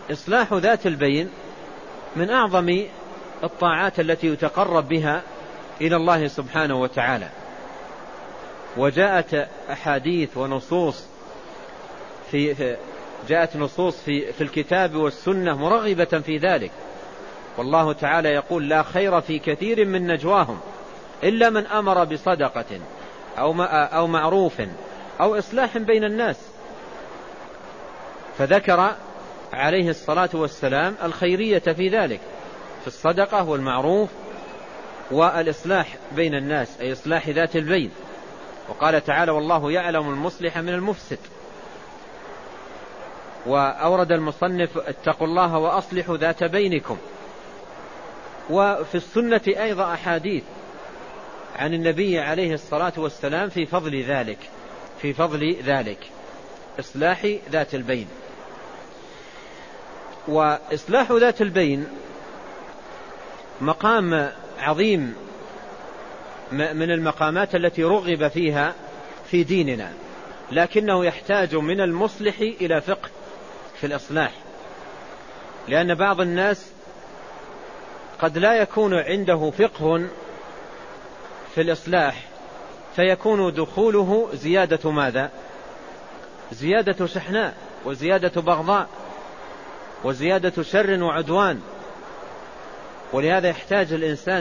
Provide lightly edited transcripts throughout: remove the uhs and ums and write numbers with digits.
إصلاح ذات البين من أعظم الطاعات التي يتقرب بها إلى الله سبحانه وتعالى، وجاءت أحاديث ونصوص جاءت نصوص في الكتاب والسنة مرغبة في ذلك. والله تعالى يقول: لا خير في كثير من نجواهم إلا من أمر بصدقة أو معروف أو إصلاح بين الناس. فذكر عليه الصلاة والسلام الخيرية في ذلك، في الصدقة والمعروف والإصلاح بين الناس، أي إصلاح ذات البين. وقال تعالى: والله يعلم المصلح من المفسد. وأورد المصنف: اتقوا الله وأصلحوا ذات بينكم. وفي السنة أيضا أحاديث عن النبي عليه الصلاة والسلام في فضل ذلك إصلاح ذات البين. وإصلاح ذات البين مقام عظيم من المقامات التي رغب فيها في ديننا، لكنه يحتاج من المصلح إلى فقه في الإصلاح، لأن بعض الناس قد لا يكون عنده فقه في الإصلاح، فيكون دخوله زيادة ماذا؟ زيادة شحناء، وزيادة بغضاء، وزيادة شر وعدوان. ولهذا يحتاج الإنسان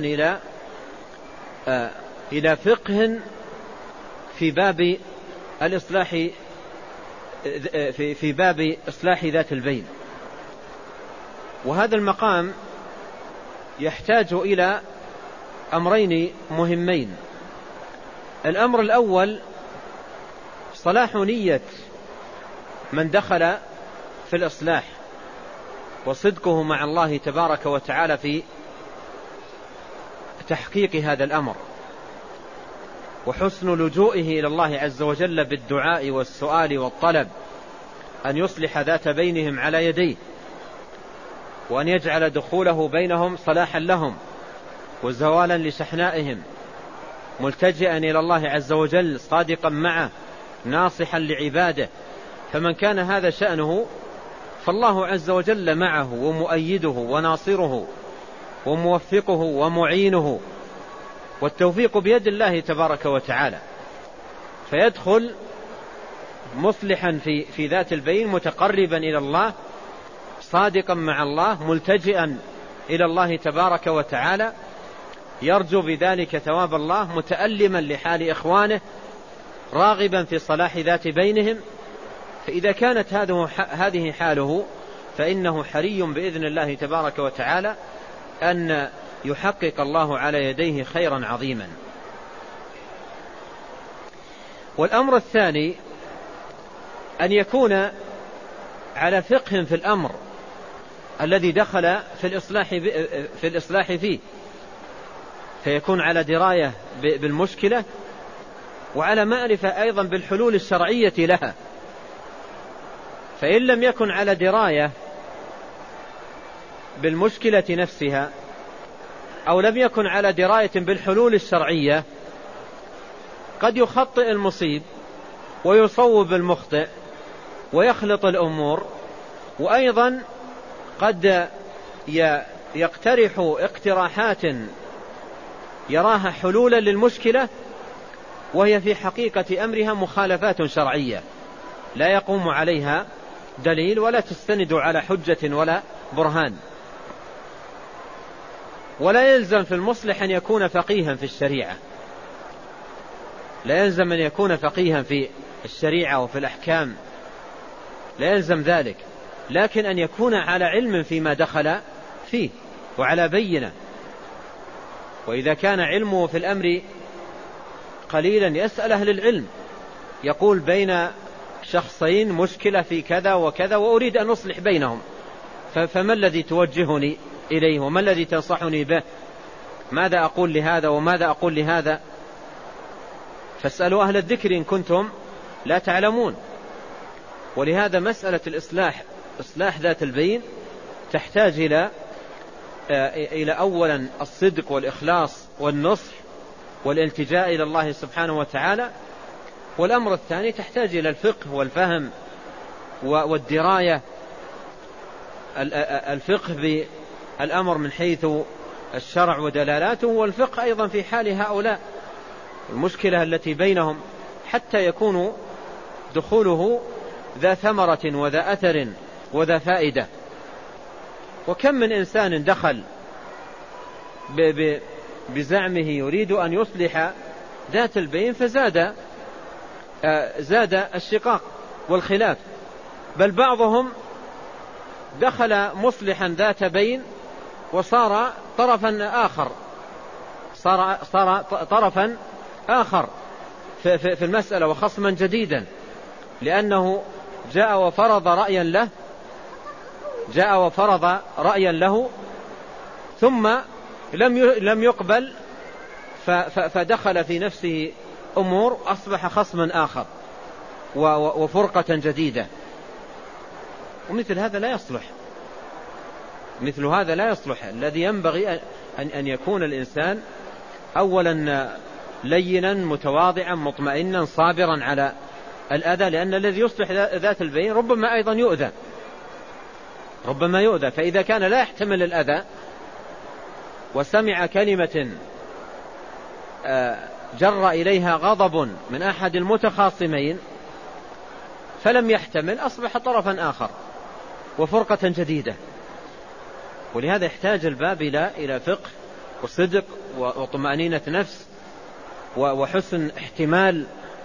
إلى فقه في باب الإصلاح، في باب إصلاح ذات البين. وهذا المقام يحتاج إلى أمرين مهمين. الأمر الأول صلاح نية من دخل في الإصلاح، وصدقه مع الله تبارك وتعالى في تحقيق هذا الأمر، وحسن لجوئه إلى الله عز وجل بالدعاء والسؤال والطلب أن يصلح ذات بينهم على يديه، وأن يجعل دخوله بينهم صلاحا لهم وزوالا لشحنائهم، ملتجئا إلى الله عز وجل صادقا معه ناصحا لعباده. فمن كان هذا شأنه فالله عز وجل معه ومؤيده وناصره وموفقه ومعينه، والتوفيق بيد الله تبارك وتعالى. فيدخل مصلحا في ذات البين، متقربا إلى الله، صادقا مع الله، ملتجئا إلى الله تبارك وتعالى، يرجو بذلك ثواب الله، متألما لحال إخوانه، راغبا في صلاح ذات بينهم. فإذا كانت هذه حاله، فإنه حري بإذن الله تبارك وتعالى أن يحقق الله على يديه خيرا عظيما. والأمر الثاني أن يكون على فقه في الأمر الذي دخل في الإصلاح فيه، فيكون على دراية بالمشكلة، وعلى معرفة أيضا بالحلول الشرعية لها. فإن لم يكن على دراية بالمشكلة نفسها، أو لم يكن على دراية بالحلول الشرعية، قد يخطئ المصيب ويصوب المخطئ ويخلط الأمور، وأيضا قد يقترح اقتراحات يراها حلولا للمشكلة، وهي في حقيقة أمرها مخالفات شرعية لا يقوم عليها دليل ولا تستند على حجة ولا برهان. ولا يلزم في المصلح أن يكون فقيها في الشريعة، لا يلزم أن يكون فقيها في الشريعة وفي الأحكام، لا يلزم ذلك، لكن أن يكون على علم فيما دخل فيه وعلى بينة. وإذا كان علمه في الأمر قليلا يسأل أهل العلم، يقول بين شخصين مشكلة في كذا وكذا وأريد أن أصلح بينهم، فما الذي توجهني إليه وما الذي تنصحني به؟ ماذا أقول لهذا وماذا أقول لهذا؟ فاسألوا أهل الذكر إن كنتم لا تعلمون. ولهذا مسألة الإصلاح، إصلاح ذات البين، تحتاج إلى أولا الصدق والإخلاص والنصح والالتجاء إلى الله سبحانه وتعالى. والأمر الثاني تحتاج إلى الفقه والفهم والدراية الفقه بالأمر من حيث الشرع ودلالاته، والفقه أيضا في حال هؤلاء المشكلة التي بينهم، حتى يكون دخوله ذا ثمرة وذا أثر وذا فائدة. وكم من إنسان دخل بزعمه يريد أن يصلح ذات البين فزاد الشقاق والخلاف، بل بعضهم دخل مصلحا ذات بين وصار طرفا آخر، صار طرفا آخر في المسألة وخصما جديدا، لأنه جاء وفرض رأيا له ثم لم يقبل، فدخل في نفسه أمور أصبح خصما آخر وفرقة جديدة. ومثل هذا لا يصلح، مثل هذا لا يصلح. الذي ينبغي أن يكون الإنسان أولا لينا متواضعا مطمئنا صابرا على الأذى، لأن الذي يصلح ذات البين ربما أيضا يؤذى. فإذا كان لا يحتمل الأذى وسمع كلمة جر إليها غضب من أحد المتخاصمين فلم يحتمل، أصبح طرفا آخر وفرقة جديدة. ولهذا يحتاج الباب إلى فقه وصدق وطمأنينة نفس وحسن احتمال.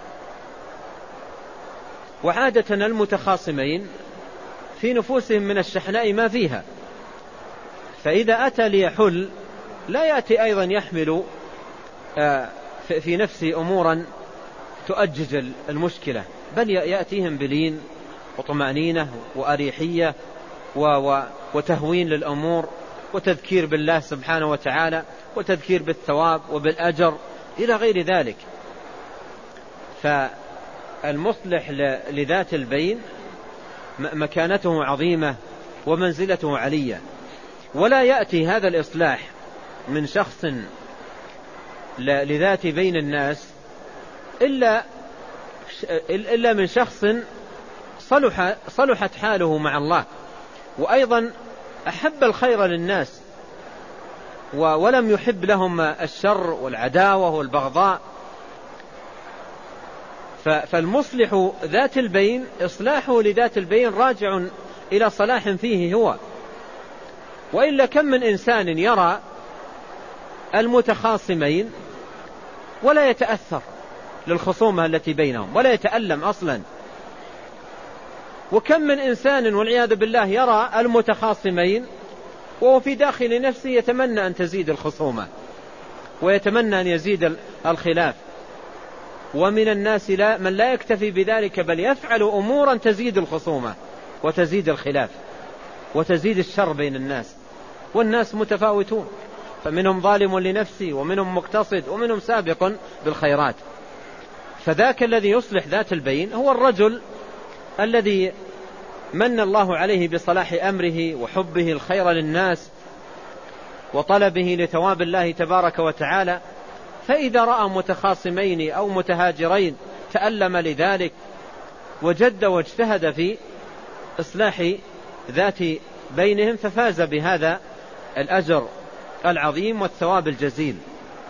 وعادة المتخاصمين في نفوسهم من الشحناء ما فيها، فإذا أتى ليحل لا يأتي أيضا يحمل في نفسه أمورا تؤجج المشكلة، بل يأتيهم بلين وطمأنينة وأريحية وتهوين للأمور وتذكير بالله سبحانه وتعالى وتذكير بالثواب وبالأجر إلى غير ذلك. فالمصلح لذات البين مكانته عظيمة ومنزلته علية، ولا يأتي هذا الإصلاح من شخص لذات بين الناس إلا من شخص صلحت حاله مع الله، وأيضا أحب الخير للناس ولم يحب لهم الشر والعداوة والبغضاء. فالمصلح ذات البين إصلاحه لذات البين راجع إلى صلاح فيه هو. وإلا كم من إنسان يرى المتخاصمين ولا يتأثر للخصومة التي بينهم ولا يتألم أصلا، وكم من إنسان والعياذ بالله يرى المتخاصمين وهو في داخل نفسه يتمنى أن تزيد الخصومة ويتمنى أن يزيد الخلاف. ومن الناس من لا يكتفي بذلك بل يفعل أمورا تزيد الخصومة وتزيد الخلاف وتزيد الشر بين الناس. والناس متفاوتون، فمنهم ظالم لنفسه ومنهم مقتصد ومنهم سابق بالخيرات. فذاك الذي يصلح ذات البين هو الرجل الذي من الله عليه بصلاح أمره وحبه الخير للناس وطلبه لثواب الله تبارك وتعالى، فإذا رأى متخاصمين أو متهاجرين تألم لذلك وجد واجتهد في إصلاح ذات بينهم، ففاز بهذا الأجر العظيم والثواب الجزيل.